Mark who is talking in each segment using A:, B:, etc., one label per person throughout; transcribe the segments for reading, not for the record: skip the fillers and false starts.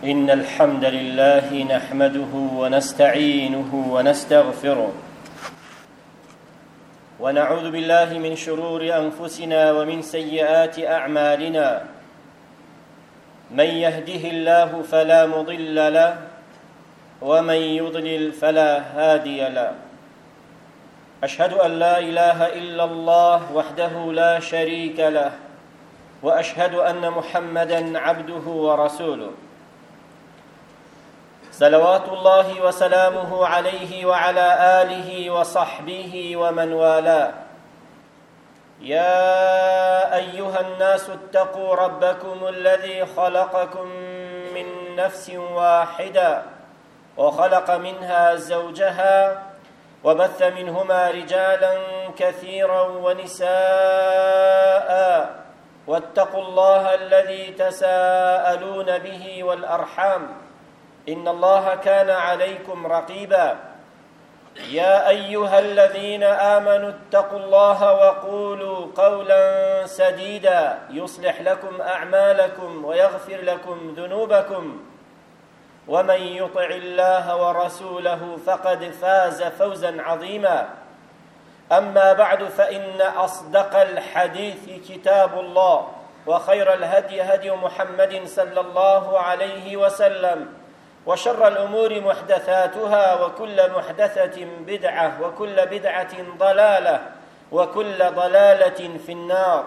A: إن الحمد لله نحمده ونستعينه ونستغفره ونعوذ بالله من شرور أنفسنا ومن سيئات أعمالنا. من يهده الله فلا مضل له ومن يضلل فلا هادي له. أشهد أن لا إله إلا الله وحده لا شريك له، وأشهد أن محمدًا عبده ورسوله، صلوات الله وسلامه عليه وعلى آله وصحبه ومن والاه. يا أيها الناس اتقوا ربكم الذي خلقكم من نفس واحدة وخلق منها زوجها وبث منهما رجالا كثيرا ونساء، واتقوا الله الذي تساءلون به والأرحام إن الله كان عليكم رقيبا. يا أيها الذين آمنوا اتقوا الله وقولوا قولا سديدا يصلح لكم أعمالكم ويغفر لكم ذنوبكم، ومن يطع الله ورسوله فقد فاز فوزا عظيما. أما بعد، فإن أصدق الحديث كتاب الله، وخير الهدي هدي محمد صلى الله عليه وسلم، وشر الأمور محدثاتها، وكل محدثة بدعة، وكل بدعة ضلالة، وكل ضلالة في النار.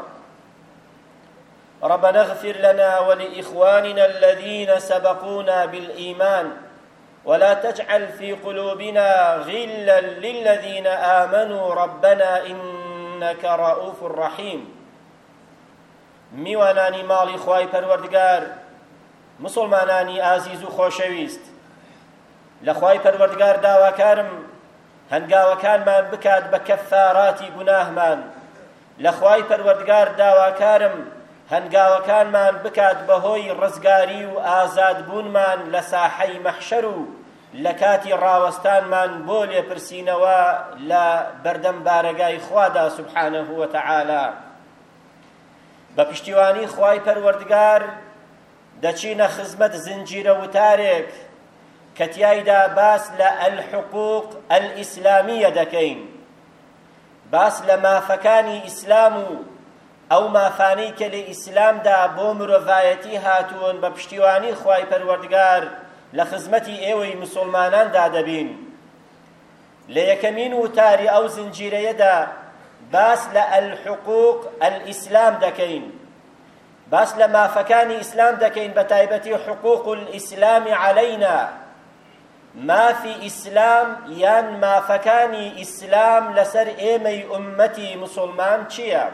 A: ربنا اغفر لنا ولإخواننا الذين سبقونا بالإيمان، ولا تجعل في قلوبنا غلا للذين آمنوا ربنا إنك رؤوف رحيم. میوانانی ماڵی خوای پەروەردگار، مسلمانانی ئازیز و خۆشەویست، لە خوای پەروەردگار داواکارم هەنگاوەکانمان بکات بە کەفاراتی گوناهمان. لە خوای پەروەردگار داواکارم هەنگاوەکانمان بکات بەهۆی ڕزگاری و ئازادبوونمان لە ساحەی مەحشەر و لە کاتی ڕاوەستانمان بۆ لێپرسینەوە لە بەردەم بارەگای خوادا سوبحانەه وتەعالا. بە پشتیوانی خوای پەروەردگار دەچینە خزمەت زنجیرە وتارێک کە تیایدا باس لە الحقوق الئیسلامیە دەکەین، باس لە مافەکانی ئیسلام و ئەو مافانەی کە لە ئیسلامدا بۆ مرۆڤایەتی هاتوون بە پشتیوانی خوای پەروەردگار لە خزمەتی ئێوەی مسلماناندا دەبین. لە یەکەمین وتاری ئەو زنجیرەیەدا باس لە الحقوق الئیسلام دەکەین، باس لە مافەکانی ئیسلام دەکەین، بە تایبەتی حقوق الئیسلامی عەلەینا، مافی ئیسلام یان مافەکانی ئیسلام لەسەر ئێمەی ئوممەتی مسلمان چییە؟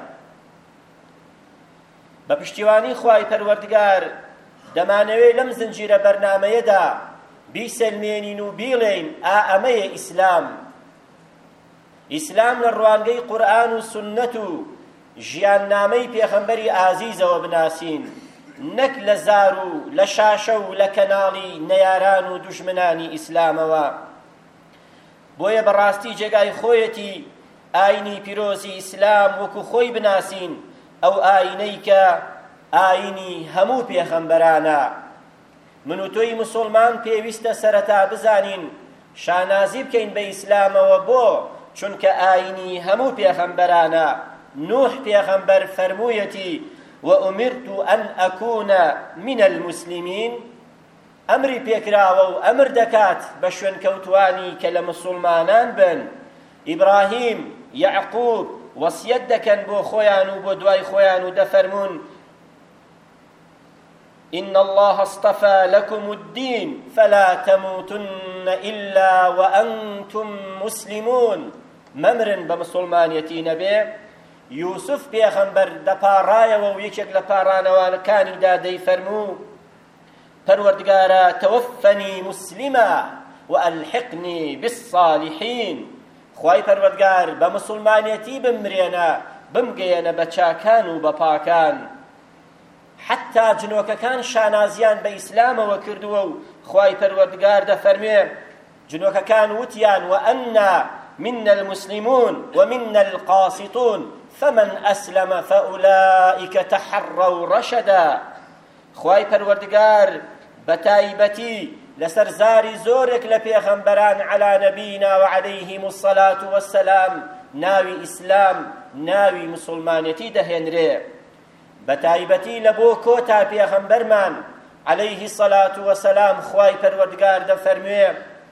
A: بە پشتیوانی خوای پەروەردگار دەمانەوێت لەم زنجیرە بەرنامەیەدا بیسەلمێنین و بیڵێین ئەمەیە ئیسلام. ئیسلام لە ڕوانگەی قورئان و سوننەت و ژیاننامەی پێغەمبەری ئازیزەوە بناسین، نەک لە زار و لە شاشە و لە کەناڵی نەیاران و دوژمنانی ئیسلامەوە. بۆیە بەڕاستی جێگای خۆیەتی ئاینی پیرۆزی ئیسلام وەکو خۆی بناسین، ئەو ئاینەی کە ئاینی هەموو پێغەمبەرانە. من و تۆی مسلمان پێویستە سەرەتا بزانین شانازی بکەین بە ئیسلامەوە. بۆ چونکە ئاینی هەموو پێغەمبەرانە. نوح پێغەمبەر فەرموویەتی وأمرت أن أكون من المسلمين، ئەمری پێکراوە و ئەمر دەکات بە شوێنکەوتوانی کە لە مسلمانان بن. ئیبراهیم، یعقوب وەسیەت دەکەن بۆ خۆیان و بۆ دوای خۆیان و دەفەرمون إن الله اصطفى لكم الدين فلا تموتن إلا وأنتم مسلمون. مەمرن بە مسلمانیەتی نەبێ. یوسف پێغەمبەر دەپاڕایەوە و یەکێک لە پاڕانەوانەکانیدا دەیفەرموو پەروەردگارە تەوەفەنی موسلیمە وألحقنی بالصالحین. خوای پەروەردگار بە مسلمانیەتی بمرێنە، بمگەیەنە بە چاکان و بە پاکان. حتا جنۆکەکان شانازیان بە ئیسلامەوە کردووە و خوای پەروەردگار دەفەرمێ جنۆکەکان وتیان وأنا منا المسلمون ومنا القاسطون فمن أسلم فأولئك تحروا رشدا. خوای پەروەردگار بتايبتي لسرزاري زورك لبيغمبران على نبينا وعليهم الصلاة والسلام ناوي إسلام ناوي مسلمانيتي دهنري بتايبتي لبو كوتا بيغمبرمان عليه الصلاة والسلام خواي پروردگار دفرمي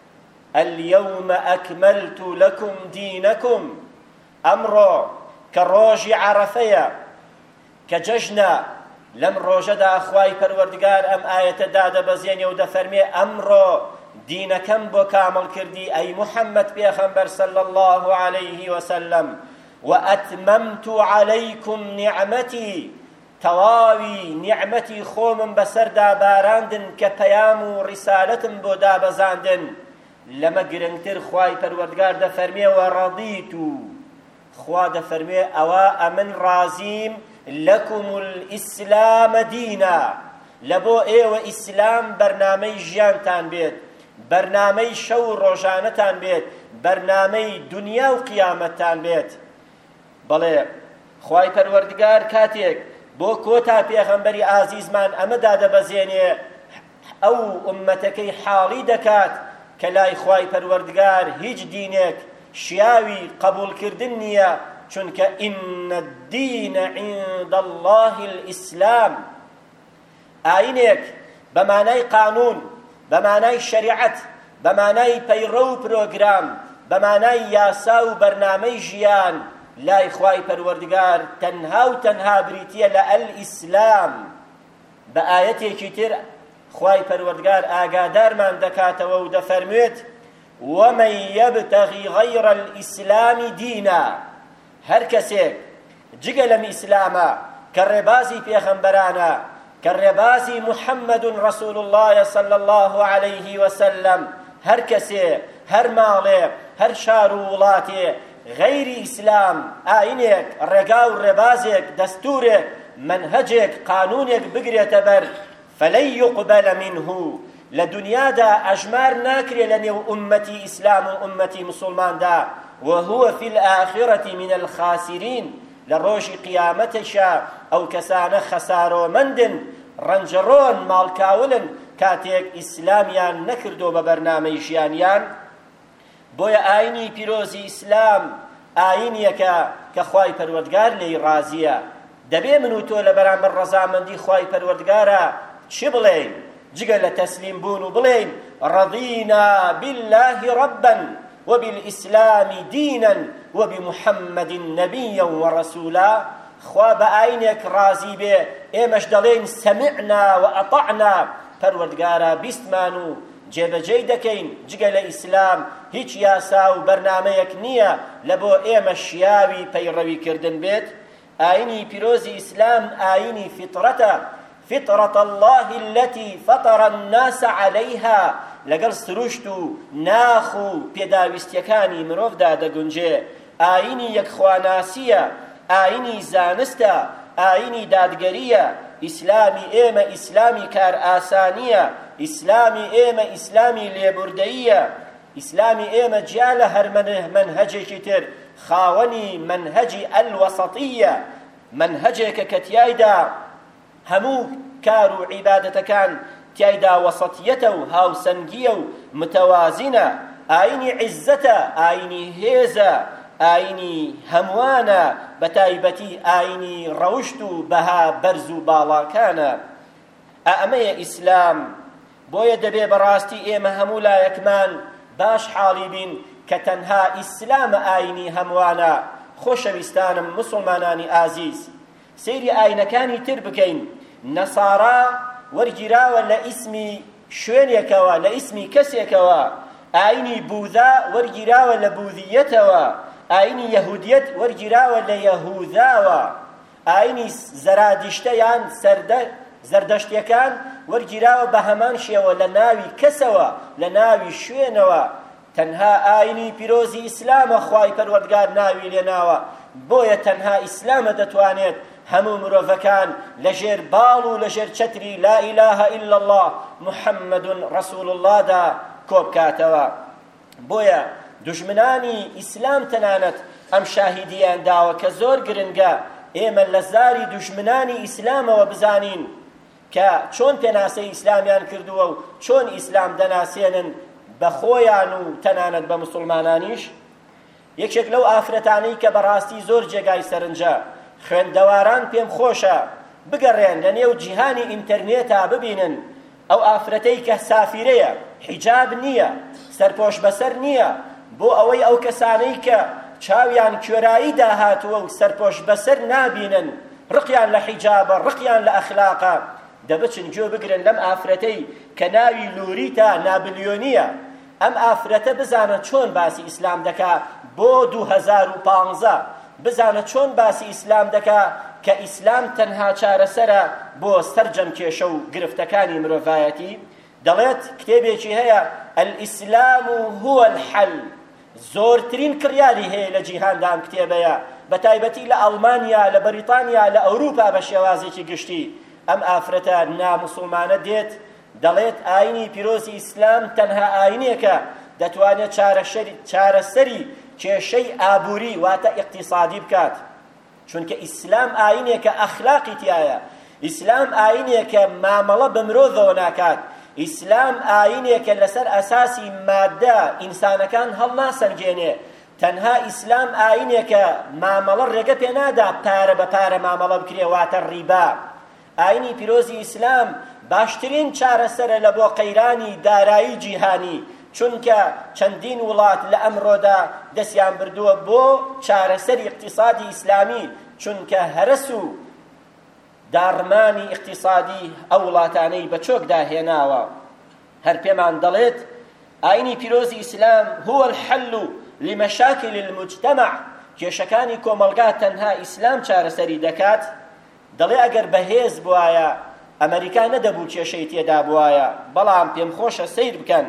A: اليوم أكملت لكم دينكم أمرو كروج عرفية كججنا لم روجدا خواي پروردگار أم آية دادا بزيني ودفرمي أمرو دينكم بو كامل كردي أي محمد بيغمبر صلى الله عليه وسلم وأتممت عليكم نعمتي تواوي نعمتي خومن بسردا باراندن كبيام رسالة بودا بزاندن لما قرنتر خواي پروردگار دفرمي ورضيتو خوا دفرمي أوا أمن رازيم لكم الإسلام دينا لبو ايوه إسلام برنامج جيانتان بيت برنامج شو روجانتان بيت برنامج دنيا وقيامتان بيت بلي خواي پروردگار كاتيك بو كوتا پیغمبری عزیزمان ئەمەدا دەبەزێنێ ئەو ئومەتەکەی حاڵی دەکات کە لای خوای پەروەردگار هیچ دینێک شیاوی قبولکردن نییە چونکە ئین الدین عند الله الئیسلام ئاینێک بە مانای قانون بە مانای شەریعەت بە مانای پەیڕە و پرۆگرام بە مانای یاسا و بەرنامەی ژیان لای خوای پەروەردگار تەنها و تەنها بریتیە لە ئەلئیسلام بە ئایەتێکی تر خوای پەروەردگار ئاگادارمان دەکاتەوە و دەفەرموێت ومن يبتغي غير الإسلام دينا هر کەسێک جگە لەم ئیسلامە کە ڕێبازی پێغەمبەرانە کە ڕێبازی محەممەد رەسوول الله صلى الله عليه وسلم هر کەسێ هەر ماڵێ هەر شار و وڵاتێ غەیری ئیسلام ئاینێک ڕێگا و ڕێبازێک دەستورێک منهەجێک قانونێک بگرێتە بەر فلن يقبل منه لدنيادا أجمار ناكري لنيو أمتي إسلام أمتي مسلمان دا وهو في الآخرة من الخاسرين لروش قيامتشا أو كسان خسارو مندن رنجرون مالكاولن كاتيك إسلاميان نكردو ببرنامجيانيان بويا آيني بيروزي إسلام آينيكا كخواي پروردگار لي رازية دبي منو تو لبرام الرزامندي خواي پروردگارا چه بلين جگە لە تەسلیم بوون و بڵێن رضينا بالله ربا وبالإسلام دينا وبمحمد نبيا ورسولا خوا بآينك رازي به ئێمەش دەڵێن سمعنا وأطعنا پەروەردگارە بیستمان و جێبەجێی دەکەین جگە لە ئیسلام هیچ یاسا و بەرنامەیەک نییە لە بۆ ئێمە شیاوی پەیڕەویکردن بێت ئاینی پیرۆزی ئیسلام ئاینی فطرەتە فطرة الله التي فطر الناس عليها لقل سروشتو ناخو بيداويستيكاني مروفدا دقنجي آيني يكخواناسية آيني زانستا آيني دادقرية إسلامي إيما إسلامي كار آسانية إسلامي إيما إسلامي ليبردئية إسلامي إيما جالة هر منهجي كتر خاوني منهجي الوسطية منهجك كتيايدا همو كارو عبادة كان تيايدا وسطيته هاو سنجيو متوازنة آيني عزة آيني هيزة آيني هموانا بتايبتي آيني روشتو بها برزو بالا كان أأمي إسلام بويا دبي براستي إيما همو لا يكمان باش حالبين كتنها إسلام آيني هموانا خوشويستانم مسلماناني آزيز سيري آينكاني تربكين نصارى ورجراوة لاسمي شوينيكوا لاسمي كسيكوا آيني بوذا ورجراوة لبوذيتوا آيني يهوديت ورجراوة ليهوذاوا آيني زرادشتيان زردشتيكان ورجراوة بهمان شيوا لناوي كسوا لناوي شوينوا تنها آيني بيروزي إسلام أخواي پروردگار ناوي لناوا بويا تنها إسلام دتوانيت همو مروفكان لجير بالو لجير چتري لا إله إلا الله محمد رسول الله دا كوب كاتوا بويا دجمناني إسلام تنانت أم شاهديان داوا كزور قرنقا إيما لزاري دجمناني إسلام وبزانين کە چۆن پێناسەی ئیسلامیان کردووە و چۆن ئیسلام دەناسێنن بە خۆیان و تەنانەت بە موسڵمانانیش. یەکێک لەو ئافرەتانەی کە بەڕاستی زۆر جێگای سەرنجە خوێندەواران پێم خۆشە بگەڕێن لە نێو جیهانی ئینتەرنێتا ببینن ئەو ئافرەتەی کە سافیرەیە، حیجاب نییە، سەرپۆش بەسەر نییە، بۆ ئەوەی ئەو کەسانەی کە چاویان کوێرایی داهاتووە و سەرپۆش بەسەر نابینن، ڕقیان لە حیجابە، ڕقیان لە ئەخلاقە، دەبچن گوێ بگرن لەم ئافرەتەی کە ناوی لوریتا نابلیۆنیە. ئەم ئافرەتە بزانە چۆن باسی ئیسلام دەکا بۆ 2015، بزانە چۆن باسی ئیسلام دەکا کە ئیسلام تەنها چارەسەرە بۆ سەرجەم کێشە و گرفتەکانی مرۆڤایەتی. دەڵێت کتێبێکی هەیە الئیسلام هو الحل. زۆرترین کڕیاری هەیە لە جیهاندا ئەم کتێبەیە، بە تایبەتی لە ئەڵمانیا، لە بەریتانیا، لە ئەوروپا بە شێوازێکی گشتی. ئەم ئافرەتە ناموسڵمانە دێت دەڵێت ئاینی پیرۆزی ئیسلام تەنها ئاینێکە دەتوانێت چارەسەری کێشەی ئابووری واتە ئیقتیسادی بکات، چونکە ئیسلام ئاینێکە ئەخلاقی تایە، ئیسلام ئاینێکە مامەڵە بە مرۆڤەوە ناکات، ئیسلام ئاینێکە لەسەر ئەساسی مادە ئینسانەکان هەڵناسەنگێنێ، تەنها ئیسلام ئاینێکە مامەڵە ڕێگە پێ نادا پارە بە پارە مامەڵە بکرێ واتە ڕیبا. ئاینی پیرۆزی ئیسلام باشترین چارەسەرە لە بۆ قەیرانی دارایی جیهانی، چونکە چەندین وڵات لە ئەمڕۆدا دەستیان بردووە بۆ چارەسەری اقتصادی ئیسلامی، چونکە هەرس و داڕمانی اقتصادی ئەو وڵاتانەی بە چۆکدا هێناوە. هەر پێمان دەڵێت ئاینی پیرۆزی ئیسلام هو الحل لمەشاکل المجتمع، کێشەکانی کۆمەلگا تەنها ئیسلام چارەسەری دەکات. دەڵێ ئەگەر بەهێز بوایە ئەمریکا نەدەبوو کێشەی تێدا بوایە، بەڵام پێم خۆشە سیر بکەن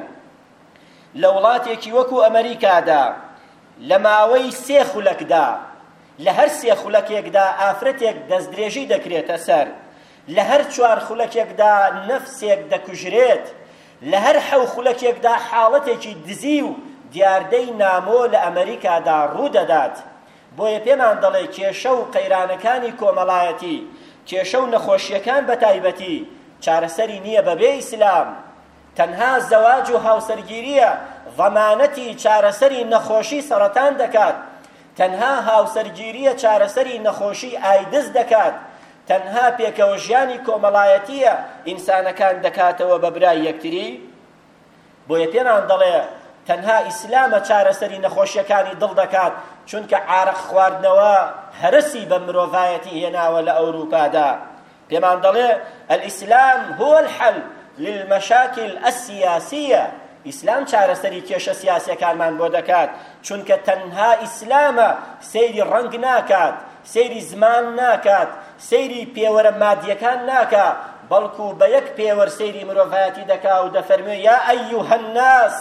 A: لە وڵاتێکی وەکو ئەمریکادا لە ماوەی 3 خولەکدا لە هەر 3 خولەکێکدا ئافرەتێک دەستدرێژی دەکرێتە سەر، لە هەر 4 خولەکێکدا نەفسێک دەکوژرێت، لە هەر 7 خولەکێکدا حاڵەتێکی دزی و دیاردەی نامۆ لە ئەمریکادا ڕوودەدات. بۆیە پێمان دەڵێ کێشە و قەیرانەکانی کۆمەڵایەتی، کێشە و نەخۆشیەکان بە تایبەتی چارەسەری نییە بەبێ ئیسلام. تەنها زەواج و هاوسەرگیریە ضەمانەتی چارەسەری نەخۆشی سەرەتان دەکات، تەنها هاوسەرگیریە چارەسەری نەخۆشی ئایدز دەکات، تەنها پێکەوە ژیانی کۆمەڵایەتیە ئینسانەکان دەکاتەوە بە برای یەکتری. بۆیە پێمان دەڵێ تەنها ئیسلامە چارەسەری نەخۆشیەکانی دڵ دەکات، چونکە عارق خواردنەوە هەرسی بە مرۆڤایەتی هێناوە لە ئەوروپادا. پێمان دەڵێ الئیسلام هو الحل للمەشاکل السیاسیە، ئیسلام چارەسەری کێشە سیاسیەکانمان بۆ دەکات، چونکە تەنها ئیسلامە سەیری ڕەنگ ناکات، سەیری زمان ناکات، سەیری پێوەرە مادیەکان ناکات، بەڵکو بە یەک پێوەر سەیری مرۆڤایەتی دەکا و دەفەرمێ یا ئەیوهە الناس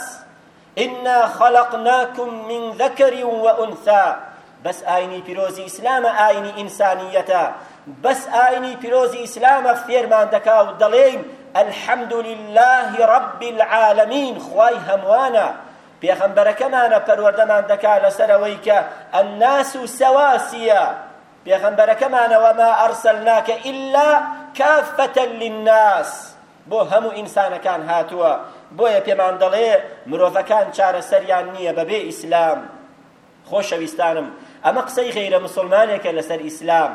A: إنا خلقناكم من ذكر وأنثى. بس آيني پیرۆزی ئیسلامە ئاینی ئینسانیەتە، بس آينی پیرۆزی ئیسلامە فێرمان دەکا و دەڵێین الحمد لله رب العالمين، خوای هەمووانە. پێغەمبەرەکەمانە پەروەردەمان دەکا لەسەرەوەی کە الناس سواسیە، پێغەمبەرەکەمانە وما أرسلناك إلا كافة للناس، بۆ هەموو ئینسانەکان هاتووە. بۆیە پێمان دەڵێ مرۆڤەکان چارەسەریان نییە بەبێ ئیسلام. خۆشەویستانم، ئەمە قسەی غەیرە موسڵمانێکە لەسەر ئیسلام.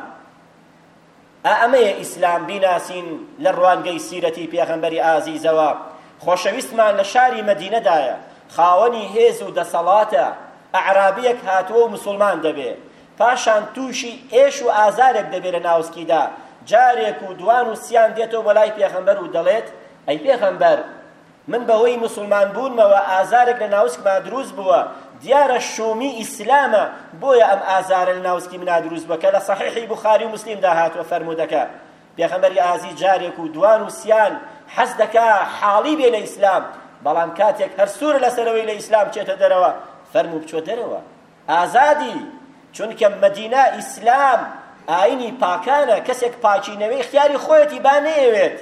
A: ئەمەیە ئیسلام بیناسین لە ڕوانگەی سیرەتی پێغەمبەری ئازیزەوە. خۆشەویستمان لە شاری مەدینەدایە، خاوەنی هێز و دەسەڵاتە، ئەعرابیەک هاتووە و موسڵمان دەبێ، پاشان تووشی ئێش و ئازارێک دەبێ لە ناوسکیدا. جارێک و دوان و سیان دێتەوە بەلای پێغەمبەر و دەڵێت ئەی پێغەمبەر، من بەهۆی موسڵمان بوونمەوە ئازارێک لە ناوسکما دروست بووە، دیارە شومی ئیسلامە، بۆیە ئەم ئازارە لە ناوسکی منا دروست بووە، کە لە سەحیحی بوخاری و موسلیمدا هاتووە فەرموودەکە. پێغەمبەری ئازیز جارێک و دوان و سیان حەز دەکا حاڵی بێ لە ئیسلام، بەڵام کاتێک هەر سوورە لەسەرەوەی لە ئیسلام چێتە دەرەوە فەرموو بچۆ دەرەوە، ئازادی، چونکە مەدینە ئیسلام ئاینی پاکانە، کەسێک پاکی نەوێ اختیاری خۆیەتی با نەیەوێت.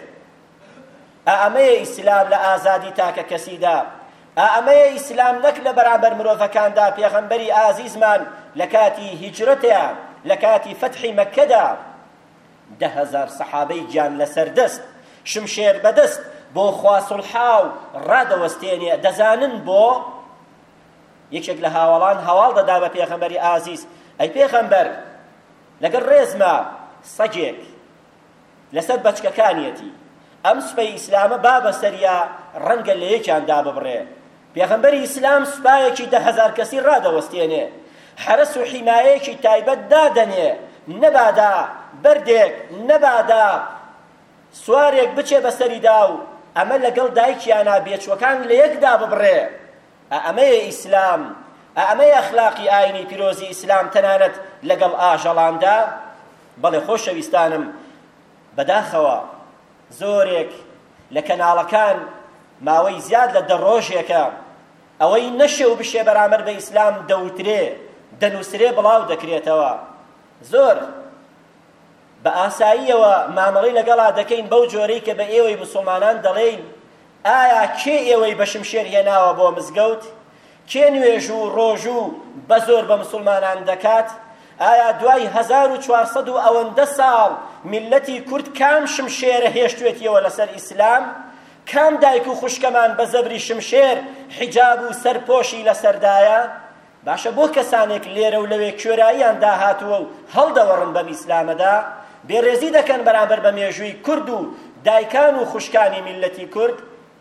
A: ئەمەیە ئیسلام لە ئازادی تاکە کەسیدا، ئەمەیە ئیسلام نەک لە بەرامبەر مرۆڤەکاندا. پێغەمبەری ئازیزمان لە کاتی هیجرەتەیە، لە کاتی فەتحی مەککەدا 10,000 سەحابەی گیان لەسەر دەست شمشێر بەدەست بۆ خوا سوڵحاو ڕادەوەستێنێ دەزانن بۆ یەکێک لە هاوڵان هەواڵ دەدا بە پێغەمبەری ئازیز ئەی پێغەمبەر لەگەڵ ڕێزمە سەگێک لەسەر بەچکەکانیەتی ئەم سوپەی ئیسلامە با بەسەریا ڕەنگە لە یەکیاندا ببڕێ پێغەمبەری ئیسلام سوپایەکی 10,000 کەسی ڕادەوەستێنێ حرس و حیمایەکی تایبەت دادەنێ نەبادا بەردێک نەبادا سوارێک بچێ بەسەریدا و ئەمە لەگەڵ دایکیانە بێچوەکان لە یەکدا ببڕێ ئەمەیە ئیسلام ئەمەیە ئەخلاقی ئاینی پیرۆزی ئیسلام تەنانەت لەگەڵ ئاژەڵاندا بەڵێ خۆشەویستانم بەداخەوە زۆرێک لە کەناڵەکان ماوەی زیاد لە دەڕۆژێکە ئەوەی نەشێ و بشێ بەرامبەر بە ئیسلام دەوترێ دەنووسرێ بڵاو دەکرێتەوە زۆر بە ئاساییەوە مامەڵەی لەگەڵا دەکەین بەو جۆرەی کە بە ئێوەی مسلمانان دەڵێین ئایا کێ ئێوەی بە شمشێر هێناوە بۆ مزگەوت کێ نوێژ و ڕۆژ و بە زۆر بە مسلمانان دەکات ئایا دوای 1400 و ئەوەندە ساڵ میلەتی کورد کام شمشێرە هێشتوێتیەوە لەسەر ئیسلام کام دایک و خوشکەمان بە زەبری شمشێر حیجاب و سەرپۆشی لەسەردایە باشە بۆ کەسانێک لێرە و لەوێ کوێراییان داهاتووە و هەڵدەوەڕن بەم ئیسلامەدا بێڕێزی دەکەن بەرامبەر بە مێژووی کورد و دایکان و خوشکانی میلەتی کورد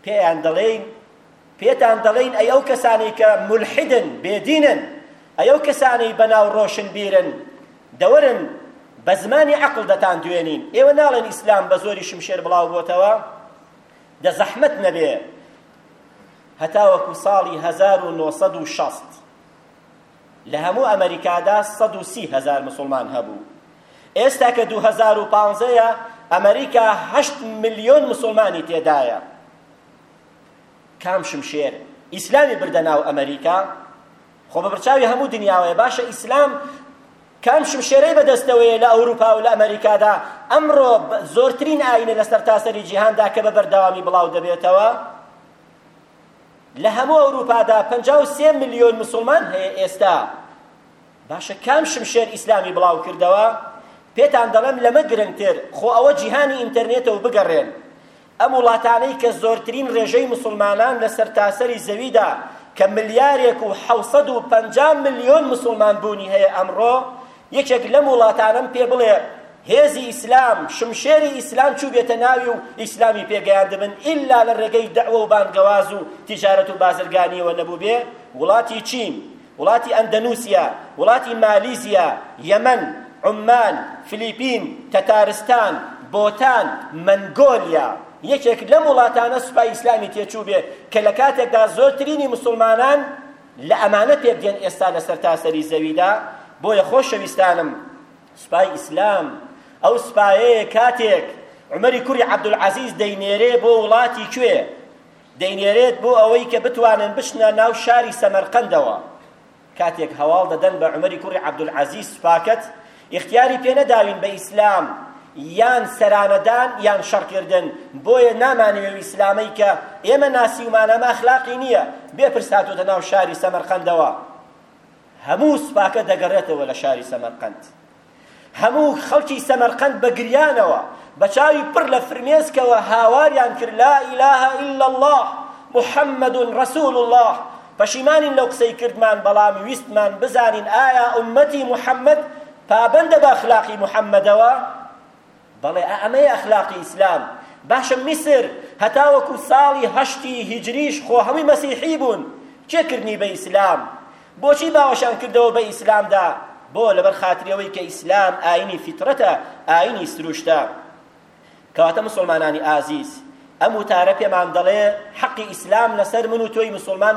A: پێتان دەڵێین ئەی ئەو کەسانی کە مولحدن بێدینن ئەی ئەو کەسانی بەناو ڕۆشن بیرن دەوەرن بە زمانی عەقڵ دەتان دوێنین ئێوە ناڵێن ئیسلام بە زۆری شمشێر بڵاو بۆتەوە دەزەحمەت نەبێ هەتا وەکو ساڵی 1960 لە هەموو ئەمریکادا 130,000 مسلمان هەبوو ئێستا کە 2015 ئەمریکا 8 ملیۆن مسلمانی تێدایە کام شمشێر ئیسلامی بردە ناو ئەمریکا خۆ بە بڕچاوی هەموو دنیاوەیە باشە ئیسلام کام شمشێرەی بەدەستەوەیە لە ئەوروپا و لە ئەمریکادا ئەمڕۆ زۆرترین ئاینە لە سەرتاسەری جیهاندا کە بە بەردەوامی بڵاو دەبێتەوە لە هەموو ئەوروپادا 53 ملیۆن مسلمان هەیە ئێستا باشە کام شمشێر ئیسلامی بڵاو کردەوە پێتان دەڵێم لەمە گرنگتر خۆ ئەوە جیهانی ئینتەرنێتەوە بگەڕێن ئەم وڵاتانەی کە زۆرترین ڕێژەی مسلمانان لە سەرتاسەری زەویدا کە 1,550 ملیۆن مسلمان بوونی هەیە ئەمڕۆ یەکێک لەم وڵاتانم پێ بڵێ هێزی ئیسلام شمشێری ئیسلام چوو بێتە ناوی و ئیسلامی پێگەیاندبن ئیلا لە ڕێگەی دەعوە و بانگەواز و تیجارەت و بازرگانیەوە نەبوو بێ وڵاتی چین وڵاتی ئەندەنوسیا وڵاتی مالیزیا یەمەن عمان فلیپین تەتارستان بۆتان منگۆلیا یەکێک لەم وڵاتانە سوپای ئیسلامی تێچوو بێ کە لە کاتێکدا زۆرترینی مسلمانان لە ئەمانە پێبدێن ئێستا لە سەرتاسەری زەویدا بۆیە خۆشەویستانم سوپای ئیسلام ئەو سوپایەیە کاتێک عومەری کوڕی عەبدولعەزیز دەینێرێ بۆ وڵاتی کوێ دەینێرێت بۆ ئەوەی کە بتوانن بچنە ناو شاری سەمەرقەندەوە کاتێک هەواڵ دەدەن بە عومەری کوڕی عەبدولعەزیز سوپاکەت اختیاری پێ نەداوین بە ئیسلام یان سەرانەدان یان شەڕکردن بۆیە نامانەوێت ئیسلامەی کە ئێمە ناسیومان ئەمە ئەخلاقی نییە بێپرس هاتووەتە ناو شاری سەمەرقەندەوە هەموو سوپاکە دەگەڕێتەوە لە شاری سەمەرقەند هەموو خەڵکی سەمەرقەند بە گریانەوە بە چاوی پڕ لە فرمێسکەوە هاواریان کرد لا ئیلاهە ئیلا الله محەممەد ڕەسوول الله پەشیمانین لەو قسەی کردمان بەڵام ویستمان بزانین ئایا ئوممەتی محەممەد پابەندە بە ئەخلاقی محەممەدەوە بەڵێ ئەمەیە ئەخلاقی ئیسلام باشە میسر هەتا وەکو ساڵی 8 هیجریش خۆ هەمووی مەسیحی بوون چێکردنی بە ئیسلام بۆچی باوەشان کردەوە بە ئیسلامدا بۆ لەبەر خاتریەوەی کە ئیسلام ئاینی فیترەتە ئاینی سروشتە کەواتە مسلمانانی ئازیز ئەم وتارە پێمان دەڵێ حەقی ئیسلام لەسەر من و تۆی مسلمان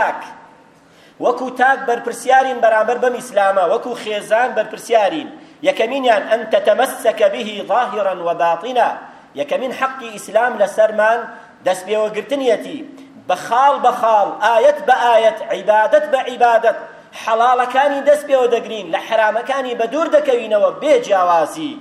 A: وەکو تاک بەرپرسیارین بەرامبەر بەم ئیسلامە وەکو خێزان بەرپرسیارین یەکەمینیان ئەن تەتەمەسەکە به ظاهرا وباطنا یەکەمین حەقی ئیسلام لەسەرمان دەستپێوەگرتنیەتی بەخاڵ ئایەت بە ئایەت عیبادەت بە عیبادەت حەڵاڵەکانی دەست پێوە دەگرین لە حرامەکانی بە دوور دەکەوینەوە بێ جیاوازی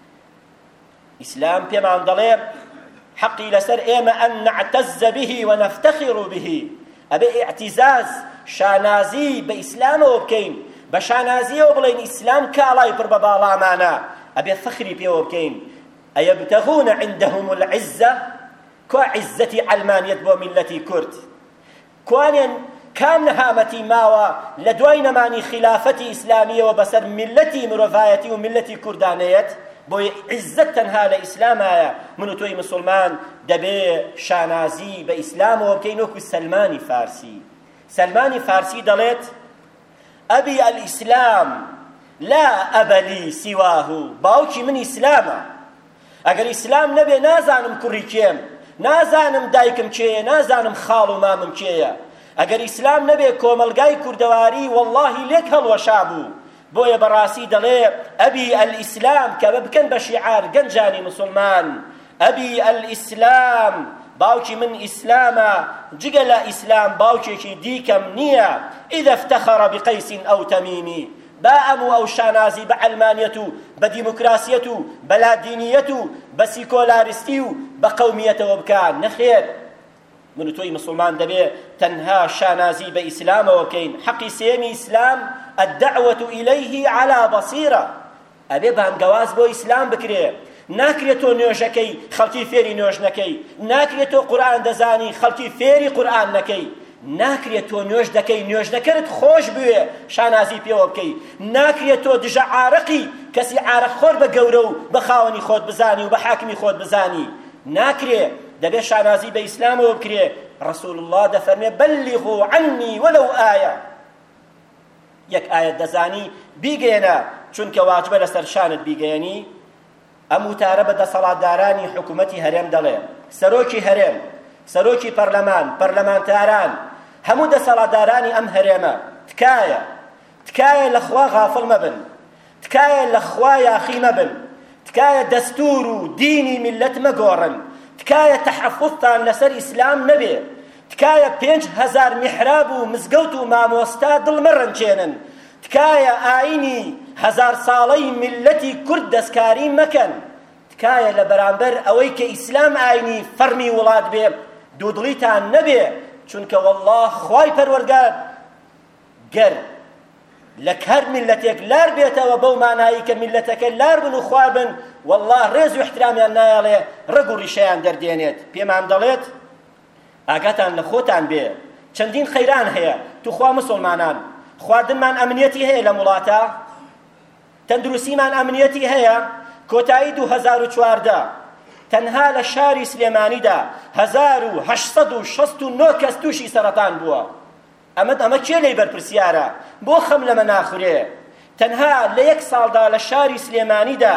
A: ئیسلام پێمان دەڵێ حەقی لەسەر ئێمە ئەن نەعتەز به ونەفتەخر به ئەبێ ئیعتیزاز شانازی بە ئیسلامەوە بکەین بە شانازیەوە بڵێن ئیسلام کاڵای پڕ بە باڵامانە ئەبێ فەخری پێوە بکەین أيبتغون عندهم العزة كو عزتي علمانيت بو ملتي كرد كوانين كام نهامتي ماوى لدوي نماني خلافتي إسلامية وبسر ملتي مرفايتي وملتي كردانيت بو عزة تنها لإسلام من توي مسلمان دبي شانازي بإسلام وبكينوكو سلماني فارسي دلت أبي الإسلام لا أب لي سواه باوكي من إسلامه أجر إسلام نبي نازانم كريكيم نازانم دايكم چيه نازانم خالو مامم چيه أجر إسلام نبي كوملغاي كردواري والله ليك هالوشابو بويا براسي دلي أبي الإسلام كببكن بشعار جنجاني مسلمان أبي الإسلام باوكي من إسلاما جقل إسلام باوكي ديكم نية إذا افتخر بقيس أو تميمي بأمو أو شانازي بعلمانيته بديمقراسيته بلادينيته بسيكولارستيو بقوميته وبكان نخير من توي مسلمان دبي تنها شانازي بإسلام وكين حقي سيمي إسلام الدعوة إليه على بصيرة أبي بهم جواز بو إسلام بكري ناكريتو نوجكي خلقي فيري نوج نكي ناكريتو قرآن دزاني خلقي فيري قرآن نكي ناكريتو نوج دكي نوج نكرت خوش بوي شانازي بيو بكي ناكريتو دجا عارقي كسي عارق خور بقورو بخاوني خود بزاني وبحاكمي خود بزاني ناكري دبي شانازي بإسلام وبكري رسول الله دفرمي بلغوا عني ولو آية يك آية دزاني بيجينا چونك واجب لسر شانت بيجيني أمو تاربة صلاة داراني حكومتي هرم دلي سروكي هرم سروكي برلمان تاران همو دا صلاة داراني أم هرمة تكاية لخوا غافل مبن تكاية لخوا ياخي مبن تكاية دستور ديني ملت مقورن تكاية تحفظتان لسر إسلام نبي تكاية 5000 محراب ومزقوت وماموستا دل مرن جينن تكاية آيني 1000 صالي ملتي كرد دسكاري مكان تكاية لبرانبر أويك إسلام آيني فرمي ولاد بي دودليتان نبي چونك والله خواي پروردگار گر لك هر ملتك لار بيتا وبو معنايك ملتك لار بن وخوار بن والله ريز واحترامي النايالي رقو ريشيان دردينيت بيمان دليت ئاگاتان لە خۆتان بێ چەندین خەیران هەیە توخوا مسلمانان خواردنمان ئەمنیەتی هەیە لە وڵاتە تەندروستیمان ئەمنیەتی هەیە کۆتایی 2014 تەنها لە شاری سلێمانیدا 1869 کەس تووشی سەرەتان بووە ئەمە کێ لێی بەرپرسیارە بۆ خەم لەمە ناخورێ تەنها لە یەک ساڵدا لە شاری سلێمانیدا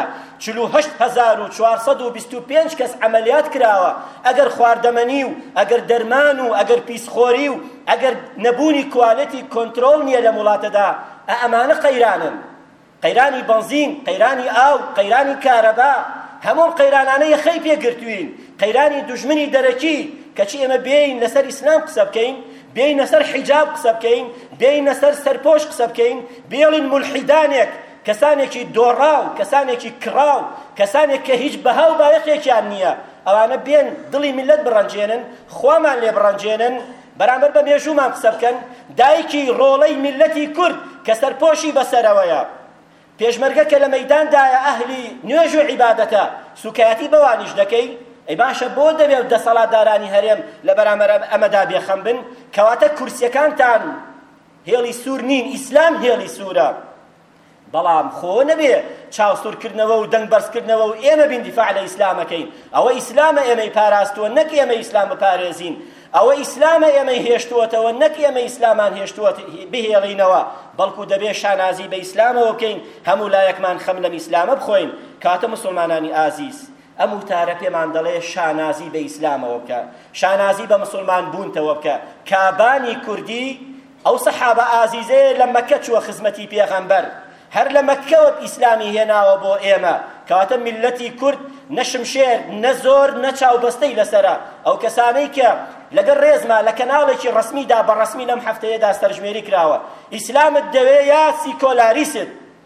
A: 48425 کەس عملیات کراوە ئەگەر خواردەمەنی و ئەگەر دەرمان و ئەگەر پیسخۆری و ئەگەر نەبوونی کواڵێتی کۆنترۆل نییە لە وڵاتەدا ئەمانە قەیرانن قەیرانی بەنزین قەیرانی ئاو قەیرانی کارەبا هەموو قەیرانانە یەخەی پێگرتوین قەیرانی دوژمنی دەرەکی کەچی ئێمە بێین لەسەر ئیسلام قسە بکەین بێین لەسەر حیجاب قسە بکەین بێین لەسەر سەرپۆش قسە بکەین بێڵین مولحیدانێک کەسانێکی دۆڕاو کەسانێکی کڕاو کەسانێک کە هیچ بەها و بایەقێکیان نییە ئەوانە بێن دڵی میلەت بڕەنجێنن خوامان لێ بڕەنجێنن بەرامبەر بە مێژوومان قسە بکەن دایکی ڕۆڵەی میلەتی کورد کە سەرپۆشی بەسەرەوەیە پێشمەرگە کە لە مەیداندایە ئەهلی نوێژ و عیبادەتە سوکایەتی بەوانیش دەکەی ئەی باشە بۆ دەبێت دەسەڵاتدارانی هەرێم لە بەرامبەر ئەمەدا بێخەم بن کەواتە کورسیەکانتان هێڵی سوور نین ئیسلام هێڵی سوورە بەڵام خۆ نەبێ چاوسوورکردنەوە و دەنگ بەرزکردنەوە و ئێمە بین دیفاع لە ئیسلامەکەین ئەوە ئیسلامە ئێمەی پاراستووە نەک ئێمە ئیسلام بپارێزین ئەوە ئیسلامە ئێمەی هێشتووەتەوە نەک ئێمە ئیسلامان هێشتووە بهێڵینەوە بەڵکو دەبێ شانازی بە ئیسلامەوە بکەین هەموو لایەکمان خەم لەم ئیسلامە بخۆین کاتە مسلمانانی ئازیز ئەم وتارە پێمان دەڵێ شانازی بە ئیسلامەوە بکە شانازی بە مسلمان بوونتەوە بکە کابانی کوردی ئەو سەحابە ئازیزەیە لە مەکە چووە خزمەتی پێغەمبەر هەر لە مەککەوە ئیسلامی هێناوە بۆ ئێمە کەواتە میلەتی کورد نە شمشێر نە زۆر نە چاوبەستەی لەسەرە ئەو کەسانەی کە لەگەڵ ڕێزما لە کەناڵێکی ڕەسمیدا بەڕەسمی لەم هەفتەیەدا سەرژمێری کراوە ئیسلامت دەوێ یا سیکۆلاریست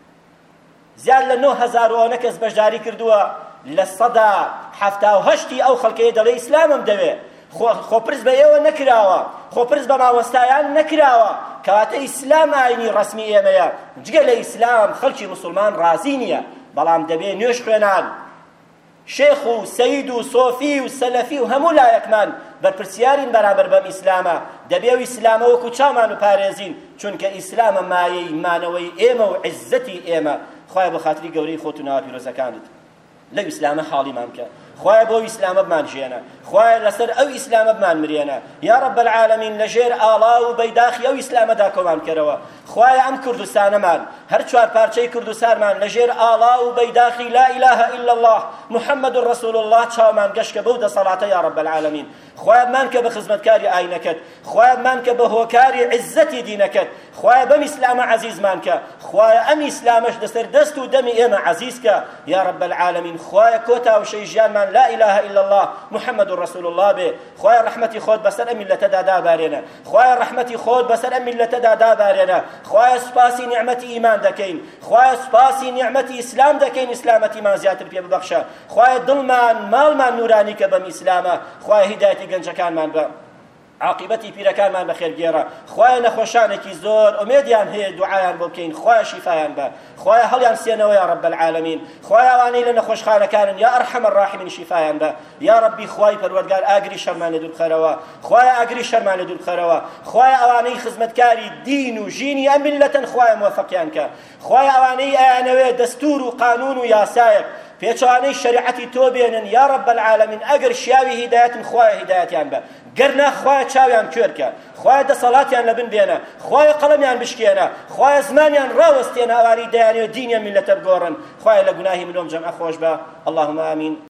A: زیاد لە 9000 کەس بەشداری کردووە لە 178 ئەو خەڵکەیە دەڵێ ئیسلامم دەوێ خۆپرس بە ئێوە نەکراوە خۆپرس بە ماوەستایان نەکراوە کەواتە ئیسلام ئاینی ڕەسمی ئێمەیە جگە لە ئیسلام خەڵکی موسڵمان ڕازی نییە بەڵام دەبێ نوێژ خوێنان شێخ و سەید و سۆفی و سەلەفی و هەموو لایەکمان بەرپرسیارین بەرامبەر بەم ئیسلامە دەبێ و ئیسلامە وەکو چامان و پارێزین چونکە ئیسلامە مایەی مانەوەی ئێمە و عیزەتی ئێمە خوایە بە خاتری گەورەی خۆت و ناوە پیرۆزەکانت لەو ئیسلامە حاڵیمان بکە خوایە بۆ ئیسلامە بمانژێنە خوایە لەسەر ئەو ئیسلامە بمان مرێنە یا رب العالمین لەژێر ئاڵا و بەیداخی ئەو ئیسلامەدا کۆمان بکەرەوە خوایە ئەم کوردستانەمان هەر چوار پارچەی کوردستانمان لەژێر ئاڵا و بەیداخی لا إله إلا الله محمد رسول الله چاومان گەشکە بەو دەسەڵاتە یا رب العالمین خوایە بمان کە بە خزمەتکاری ئاینەکەت خوایە بمان کە بە هۆکاری عیزەتی دینەکەت خوایە بەم ئیسلامە عەزیزمان کە خوایە ئەم ئیسلامەش لەسەر دەست و دەمی ئێمە عەزیز کە یا رب العالمین خوایە کۆتا وشەی ژیانمان لا إله إلا الله محمد رسول الله بێ خوایە ڕەحمەتی خۆت بەسەر ئەم میلەتەدا دابارێنە خوایە ڕەحمەتی خۆت بەسەر ئەم میلەتەدا دابارێنە خوایە سوپاسی نیعمەتی ئیمان دەکەین خوایە سوپاسی نیعمەتی ئیسلام دەکەین ئیسلامەتیمان زیاتر پێ ببەخشە خوایە دڵمان ماڵمان نورانی کە بەم ئیسلامە خوایە هیدایەتی گەنجەکانمان بە عاقبەتی پیرەکانمان بەخێرگێڕە خوایە نەخۆشانێکی زۆر ئومێدیان هەیە دوعایان بۆ بکەین خوایە شیفایان بە خوایە هەڵیان سێنەوە یا رب العالمین خوایە ئەوانەی لە نەخۆشخانەکانن یا ئەرحەم الراحمین شیفایان بە یا ربی خوای پەروەردگار ئاگری شەرمان لە دوور بخەرەوە خوایە ئاگری شەرمان لە دوور بخەرەوە خوایە ئەوانەی خزمەتکاری دین و ژینی ئەم میلەتەن خوایە موفەقیان کە خوایە ئەوانەی ئەیانەوێ دەستور و قانون و یاسایەک پێچوانەی شریعەتی تۆ بێنن یا رب العالمین ئەگەر شیاوی هیدایەتن خوایە هیدایەتیان بە گەرنا خوایە چاویان کوێرکە خوایە دەسەڵاتیان لەبن بێنە خوایە قەڵەمیان بشکێنە خوایە زمانیان ڕاوەستێنە ئەوانەی دەیانەوێت دینیان میلەتە بگۆڕن خوایە لە گوناهی منۆم جەمع خۆش بە اللهم آمین